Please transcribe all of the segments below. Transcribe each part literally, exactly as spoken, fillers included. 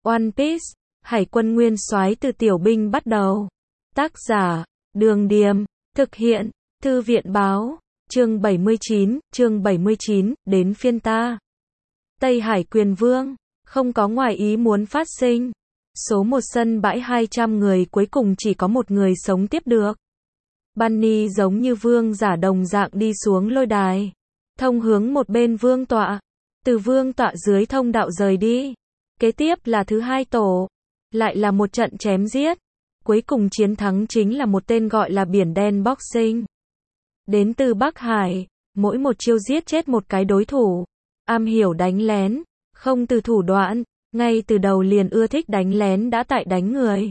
One Piece, Hải quân nguyên soái từ tiểu binh bắt đầu. Tác giả, Đường Điềm, thực hiện, Thư viện báo, chương bảy mươi chín, chương bảy mươi chín, đến phiên ta. Tây Hải Quyền Vương, không có ngoài ý muốn phát sinh. Số một sân bãi hai trăm người cuối cùng chỉ có một người sống tiếp được. Bunny giống như vương giả đồng dạng đi xuống lôi đài. Thông hướng một bên vương tọa. Từ vương tọa dưới thông đạo rời đi. Kế tiếp là thứ hai tổ. Lại là một trận chém giết. Cuối cùng chiến thắng chính là một tên gọi là Biển Đen Boxing. Đến từ Bắc Hải, mỗi một chiêu giết chết một cái đối thủ. Am hiểu đánh lén, không từ thủ đoạn, ngay từ đầu liền ưa thích đánh lén đã tại đánh người.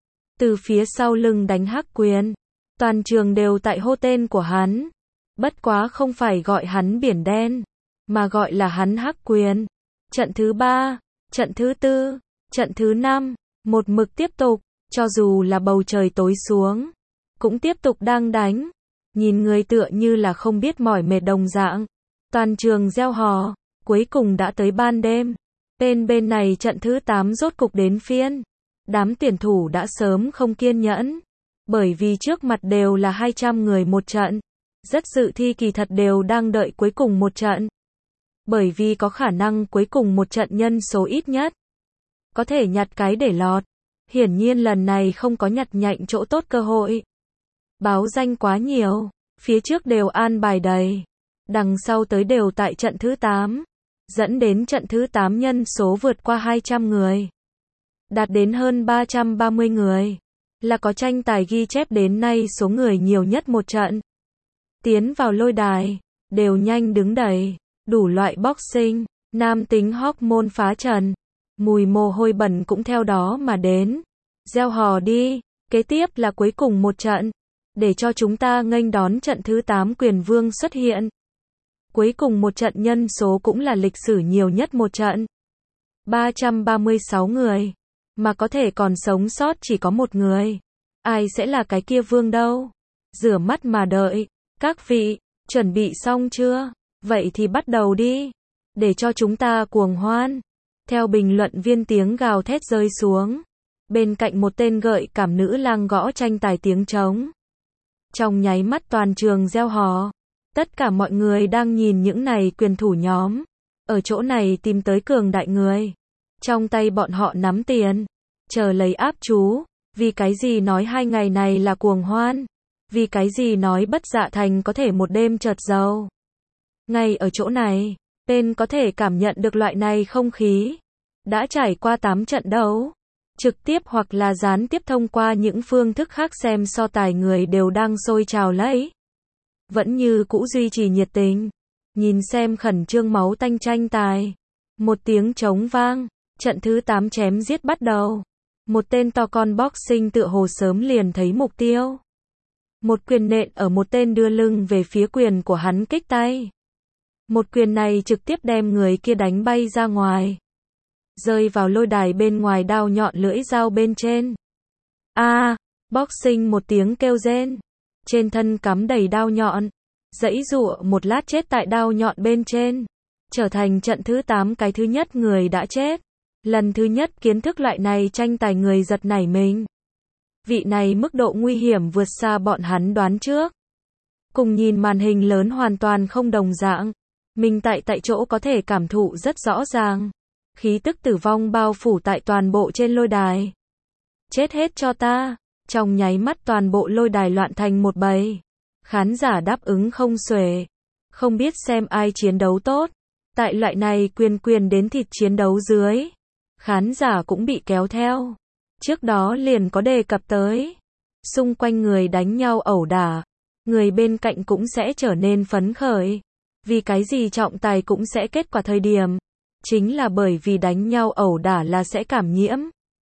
Từ phía sau lưng đánh hắc quyền. Toàn trường đều tại hô tên của hắn. Bất quá không phải gọi hắn Biển Đen, mà gọi là hắn hắc quyền. Trận thứ ba, trận thứ tư, trận thứ năm, một mực tiếp tục, cho dù là bầu trời tối xuống, cũng tiếp tục đang đánh. Nhìn người tựa như là không biết mỏi mệt đồng dạng. Toàn trường reo hò, cuối cùng đã tới ban đêm. Bên bên này trận thứ tám rốt cục đến phiên. Đám tuyển thủ đã sớm không kiên nhẫn. Bởi vì trước mặt đều là hai trăm người một trận. Rất dự thi kỳ thật đều đang đợi cuối cùng một trận. Bởi vì có khả năng cuối cùng một trận nhân số ít nhất. Có thể nhặt cái để lọt. Hiển nhiên lần này không có nhặt nhạnh chỗ tốt cơ hội. Báo danh quá nhiều. Phía trước đều an bài đầy. Đằng sau tới đều tại trận thứ tám. Dẫn đến trận thứ tám nhân số vượt qua hai trăm người. Đạt đến hơn ba trăm ba mươi người. Là có tranh tài ghi chép đến nay số người nhiều nhất một trận. Tiến vào lôi đài. Đều nhanh đứng đầy. Đủ loại boxing. Nam tính hormone phá trần. Mùi mồ hôi bẩn cũng theo đó mà đến. Gieo hò đi. Kế tiếp là cuối cùng một trận. Để cho chúng ta nghênh đón trận thứ tám Quyền Vương xuất hiện. Cuối cùng một trận nhân số cũng là lịch sử nhiều nhất một trận. ba trăm ba mươi sáu người. Mà có thể còn sống sót chỉ có một người. Ai sẽ là cái kia vương đâu? Rửa mắt mà đợi. Các vị, chuẩn bị xong chưa? Vậy thì bắt đầu đi. Để cho chúng ta cuồng hoan. Theo bình luận viên tiếng gào thét rơi xuống. Bên cạnh một tên gợi cảm nữ lang gõ tranh tài tiếng trống. Trong nháy mắt toàn trường reo hò. Tất cả mọi người đang nhìn những này quyền thủ nhóm. Ở chỗ này tìm tới cường đại người. Trong tay bọn họ nắm tiền. Chờ lấy áp chú. Vì cái gì nói hai ngày này là cuồng hoan. Vì cái gì nói Bất Dạ Thành có thể một đêm chợt giàu. Ngay ở chỗ này, tên có thể cảm nhận được loại này không khí. Đã trải qua tám trận đấu. Trực tiếp hoặc là gián tiếp thông qua những phương thức khác xem so tài người đều đang sôi trào lấy. Vẫn như cũ duy trì nhiệt tình. Nhìn xem khẩn trương máu tanh tranh tài. Một tiếng trống vang. Trận thứ tám chém giết bắt đầu. Một tên to con boxing tựa hồ sớm liền thấy mục tiêu. Một quyền nện ở một tên đưa lưng về phía quyền của hắn kích tay. Một quyền này trực tiếp đem người kia đánh bay ra ngoài. Rơi vào lôi đài bên ngoài đao nhọn lưỡi dao bên trên. A, à, boxing một tiếng kêu rên. Trên thân cắm đầy đao nhọn. Giãy giụa một lát chết tại đao nhọn bên trên. Trở thành trận thứ tám cái thứ nhất người đã chết. Lần thứ nhất kiến thức loại này tranh tài người giật nảy mình. Vị này mức độ nguy hiểm vượt xa bọn hắn đoán trước. Cùng nhìn màn hình lớn hoàn toàn không đồng dạng. Mình tại tại chỗ có thể cảm thụ rất rõ ràng. Khí tức tử vong bao phủ tại toàn bộ trên lôi đài. Chết hết cho ta. Trong nháy mắt toàn bộ lôi đài loạn thành một bầy. Khán giả đáp ứng không xuể. Không biết xem ai chiến đấu tốt. Tại loại này quyền quyền đến thịt chiến đấu dưới. Khán giả cũng bị kéo theo. Trước đó liền có đề cập tới. Xung quanh người đánh nhau ẩu đả. Người bên cạnh cũng sẽ trở nên phấn khởi. Vì cái gì trọng tài cũng sẽ kết quả thời điểm. Chính là bởi vì đánh nhau ẩu đả là sẽ cảm nhiễm.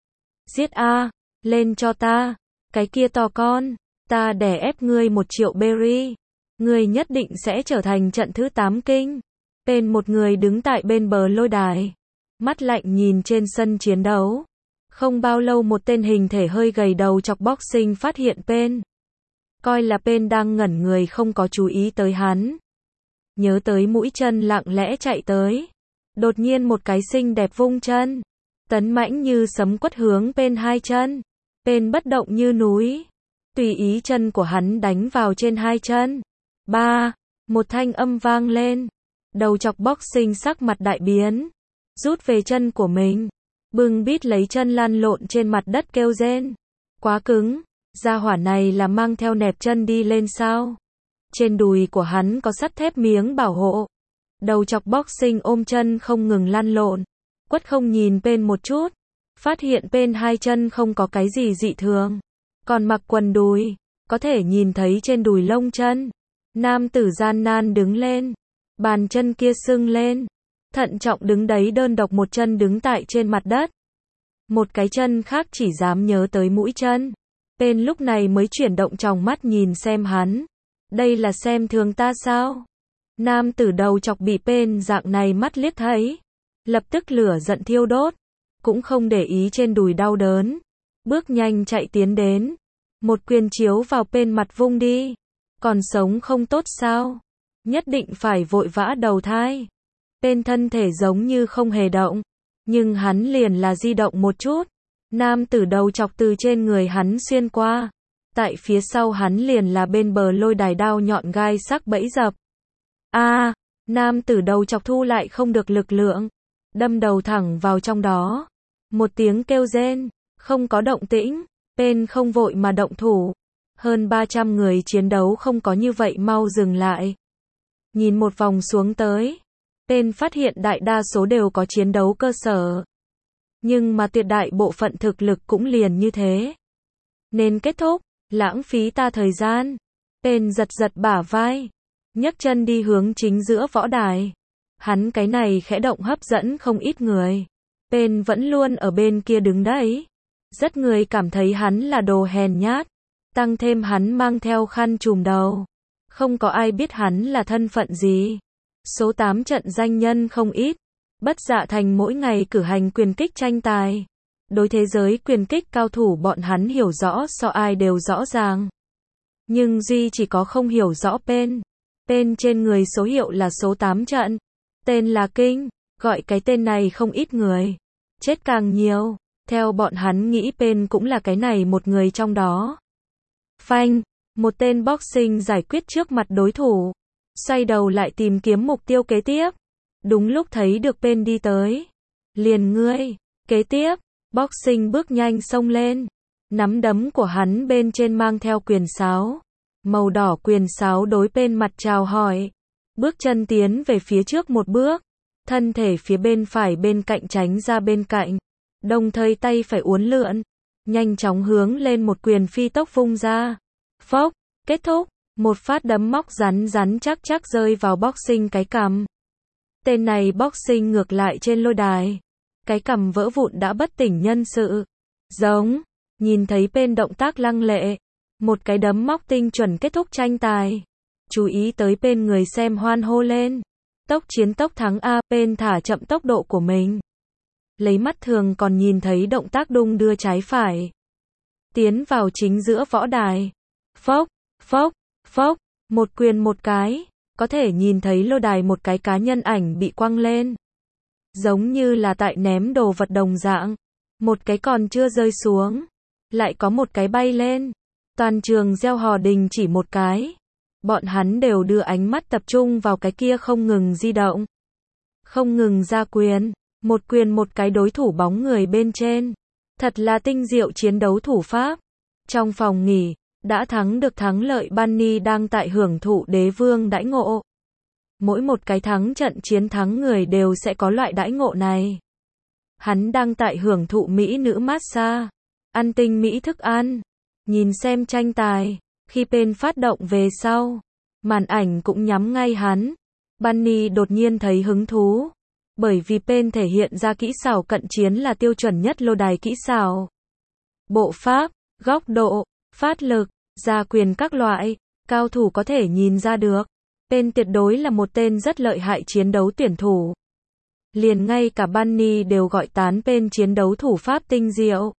Giết a, lên cho ta. Cái kia to con. Ta đè ép ngươi một triệu berry. Ngươi nhất định sẽ trở thành trận thứ tám kinh. Bên một người đứng tại bên bờ lôi đài. Mắt lạnh nhìn trên sân chiến đấu. Không bao lâu một tên hình thể hơi gầy đầu chọc boxing phát hiện Pen. Coi là Pen đang ngẩn người không có chú ý tới hắn. Nhớ tới mũi chân lặng lẽ chạy tới. Đột nhiên một cái xinh đẹp vung chân. tấn mãnh như sấm quất hướng bên hai chân. Bên bất động như núi. Tùy ý chân của hắn đánh vào trên hai chân. Ba, một thanh âm vang lên. Đầu chọc boxing sắc mặt đại biến. Rút về chân của mình. Bưng bít lấy chân lăn lộn trên mặt đất kêu rên. Quá cứng. Gia hỏa này là mang theo nẹp chân đi lên sao? Trên đùi của hắn có sắt thép miếng bảo hộ. Đầu chọc boxing ôm chân không ngừng lăn lộn. Quất không nhìn bên một chút. Phát hiện bên hai chân không có cái gì dị thường. Còn mặc quần đùi. Có thể nhìn thấy trên đùi lông chân. Nam tử gian nan đứng lên. Bàn chân kia sưng lên. Thận trọng đứng đấy đơn độc một chân đứng tại trên mặt đất. Một cái chân khác chỉ dám nhớ tới mũi chân. Bên lúc này mới chuyển động tròng mắt nhìn xem hắn. Đây là xem thường ta sao? Nam tử đầu chọc bị bên dạng này mắt liếc thấy. Lập tức lửa giận thiêu đốt. Cũng không để ý trên đùi đau đớn. Bước nhanh chạy tiến đến. Một quyền chiếu vào bên mặt vung đi. Còn sống không tốt sao? Nhất định phải vội vã đầu thai. Bên thân thể giống như không hề động. Nhưng hắn liền là di động một chút. Nam tử đầu chọc từ trên người hắn xuyên qua. Tại phía sau hắn liền là bên bờ lôi đài đao nhọn gai sắc bẫy dập. A, à, nam tử đầu chọc thu lại không được lực lượng. Đâm đầu thẳng vào trong đó. Một tiếng kêu rên. Không có động tĩnh. Bên không vội mà động thủ. Hơn ba trăm người chiến đấu không có như vậy mau dừng lại. Nhìn một vòng xuống tới. Bên phát hiện đại đa số đều có chiến đấu cơ sở. Nhưng mà tuyệt đại bộ phận thực lực cũng liền như thế. Nên kết thúc, lãng phí ta thời gian. Bên giật giật bả vai. Nhấc chân đi hướng chính giữa võ đài. Hắn cái này khẽ động hấp dẫn không ít người. Bên vẫn luôn ở bên kia đứng đấy. Rất người cảm thấy hắn là đồ hèn nhát. Tăng thêm hắn mang theo khăn trùm đầu. Không có ai biết hắn là thân phận gì. Số tám trận danh nhân không ít. Bất dạ thành mỗi ngày cử hành quyền kích tranh tài. Đối thế giới quyền kích cao thủ bọn hắn hiểu rõ so ai đều rõ ràng. Nhưng duy chỉ có không hiểu rõ tên. Tên trên người số hiệu là số tám trận. Tên là Kinh. Gọi cái tên này không ít người. Chết càng nhiều. Theo bọn hắn nghĩ tên cũng là cái này một người trong đó. Phanh. Một tên boxing giải quyết trước mặt đối thủ. Xoay đầu lại tìm kiếm mục tiêu kế tiếp. Đúng lúc thấy được bên đi tới. Liền ngươi. Kế tiếp. Boxing bước nhanh xông lên. Nắm đấm của hắn bên trên mang theo quyền sáo. Màu đỏ quyền sáo đối bên mặt chào hỏi. Bước chân tiến về phía trước một bước. Thân thể phía bên phải bên cạnh tránh ra bên cạnh. Đồng thời tay phải uốn lượn. Nhanh chóng hướng lên một quyền phi tốc vung ra. Phốc. Kết thúc. Một phát đấm móc rắn rắn chắc chắc rơi vào boxing cái cằm. Tên này boxing ngược lại trên lôi đài. Cái cằm vỡ vụn đã bất tỉnh nhân sự. Giống. Nhìn thấy bên động tác lăng lệ. Một cái đấm móc tinh chuẩn kết thúc tranh tài. Chú ý tới bên người xem hoan hô lên. Tốc chiến tốc thắng A. Bên thả chậm tốc độ của mình. Lấy mắt thường còn nhìn thấy động tác đung đưa trái phải. Tiến vào chính giữa võ đài. Phốc. Phốc. Phốc. Một quyền một cái. Có thể nhìn thấy lôi đài một cái cá nhân ảnh bị quăng lên. Giống như là tại ném đồ vật đồng dạng. Một cái còn chưa rơi xuống. Lại có một cái bay lên. Toàn trường reo hò đình chỉ một cái. Bọn hắn đều đưa ánh mắt tập trung vào cái kia không ngừng di động. Không ngừng ra quyền. Một quyền một cái đối thủ bóng người bên trên. Thật là tinh diệu chiến đấu thủ pháp. Trong phòng nghỉ. Đã thắng được thắng lợi Bunny đang tại hưởng thụ đế vương đãi ngộ. Mỗi một cái thắng trận chiến thắng người đều sẽ có loại đãi ngộ này. Hắn đang tại hưởng thụ mỹ nữ massage. Ăn tinh mỹ thức ăn. Nhìn xem tranh tài. Khi bên phát động về sau. Màn ảnh cũng nhắm ngay hắn. Bunny đột nhiên thấy hứng thú. Bởi vì bên thể hiện ra kỹ xảo cận chiến là tiêu chuẩn nhất lô đài kỹ xảo. Bộ pháp, góc độ, phát lực, ra quyền các loại, cao thủ có thể nhìn ra được. Bên tuyệt đối là một tên rất lợi hại chiến đấu tuyển thủ. Liền ngay cả Bunny đều gọi tán bên chiến đấu thủ pháp tinh diệu.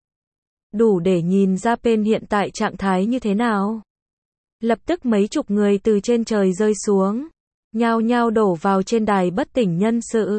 Đủ để nhìn ra bên hiện tại trạng thái như thế nào. Lập tức mấy chục người từ trên trời rơi xuống. Nhao nhao đổ vào trên đài bất tỉnh nhân sự.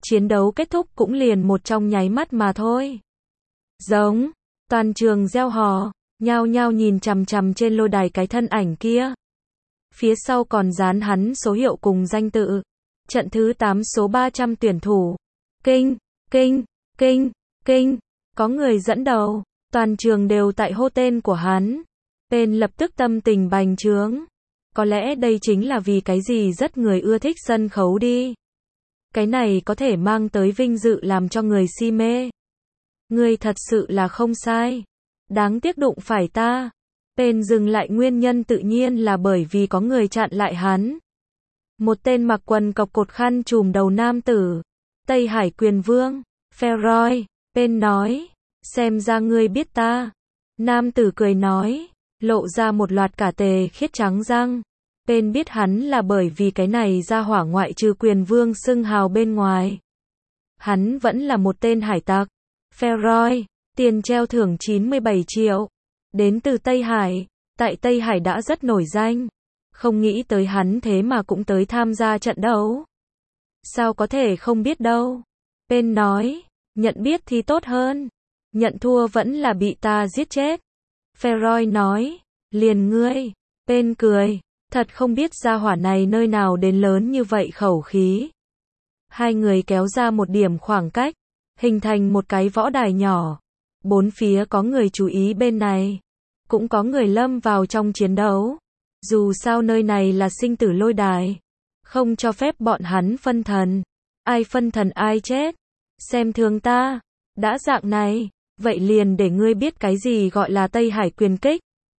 chiến đấu kết thúc cũng liền một trong nháy mắt mà thôi. Giống, toàn trường reo hò, nhao nhao nhìn chằm chằm trên lôi đài cái thân ảnh kia. Phía sau còn dán hắn số hiệu cùng danh tự. Trận thứ tám số ba trăm tuyển thủ. Kinh, kinh, kinh, kinh, có người dẫn đầu, toàn trường đều tại hô tên của hắn. Tên lập tức tâm tình bành trướng. Có lẽ đây chính là vì cái gì rất người ưa thích sân khấu đi. Cái này có thể mang tới vinh dự làm cho người si mê. Ngươi thật sự là không sai. Đáng tiếc đụng phải ta. Tên dừng lại nguyên nhân tự nhiên là bởi vì có người chặn lại hắn. Một tên mặc quần cộc cột khăn trùm đầu nam tử. Tây Hải Quyền Vương. Feroy. Tên nói. Xem ra ngươi biết ta. Nam tử cười nói. Lộ ra một loạt cả tề khiết trắng răng. Tên biết hắn là bởi vì cái này ra hỏa ngoại trừ Quyền Vương xưng hào bên ngoài. Hắn vẫn là một tên hải tặc. Feroy. Tiền treo thưởng chín mươi bảy triệu. Đến từ Tây Hải. Tại Tây Hải đã rất nổi danh. Không nghĩ tới hắn thế mà cũng tới tham gia trận đấu. Sao có thể không biết đâu. Tên nói. Nhận biết thì tốt hơn. Nhận thua vẫn là bị ta giết chết. Feroy nói. Liền ngươi. Tên cười. Thật không biết gia hỏa này nơi nào đến lớn như vậy khẩu khí. Hai người kéo ra một điểm khoảng cách. Hình thành một cái võ đài nhỏ. Bốn phía có người chú ý bên này. Cũng có người lâm vào trong chiến đấu. Dù sao nơi này là sinh tử lôi đài. Không cho phép bọn hắn phân thần. Ai phân thần ai chết. Xem thường ta. Đã dạng này. Vậy liền để ngươi biết cái gì gọi là Tây Hải quyền kích.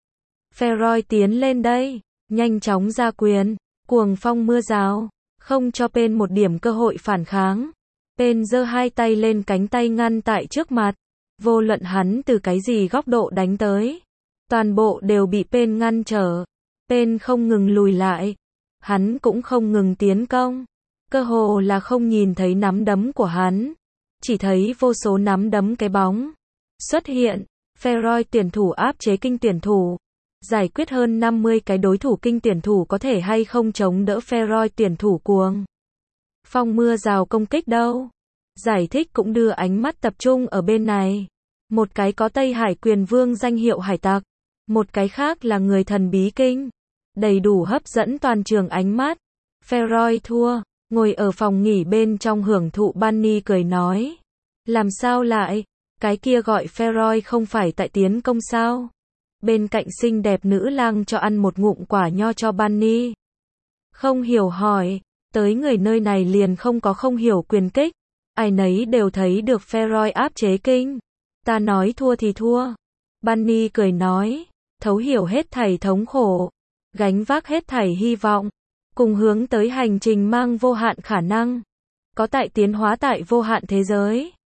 Feroy tiến lên đây. Nhanh chóng ra quyền. Cuồng phong mưa rào. Không cho Pen một điểm cơ hội phản kháng. Pen giơ hai tay lên cánh tay ngăn tại trước mặt. Vô luận hắn từ cái gì góc độ đánh tới. Toàn bộ đều bị Pen ngăn trở. Pen không ngừng lùi lại. Hắn cũng không ngừng tiến công. Cơ hồ là không nhìn thấy nắm đấm của hắn. Chỉ thấy vô số nắm đấm cái bóng. Xuất hiện. Feroy tuyển thủ áp chế kinh tuyển thủ. Giải quyết hơn năm mươi cái đối thủ kinh tuyển thủ có thể hay không chống đỡ Feroy tuyển thủ cuồng phong mưa rào công kích đâu. Giải thích cũng đưa ánh mắt tập trung ở bên này. Một cái có Tây Hải Quyền Vương danh hiệu hải tặc. Một cái khác là người thần bí kinh. Đầy đủ hấp dẫn toàn trường ánh mắt. Feroy thua. Ngồi ở phòng nghỉ bên trong hưởng thụ Bunny cười nói. Làm sao lại? Cái kia gọi Feroy không phải tại tiến công sao? Bên cạnh xinh đẹp nữ lang cho ăn một ngụm quả nho cho Bunny. Không hiểu hỏi. Tới người nơi này liền không có không hiểu quyền kích. Ai nấy đều thấy được Feroy áp chế kinh. Ta nói thua thì thua. Bunny cười nói. Thấu hiểu hết thảy thống khổ. Gánh vác hết thảy hy vọng. Cùng hướng tới hành trình mang vô hạn khả năng. Có tại tiến hóa tại vô hạn thế giới.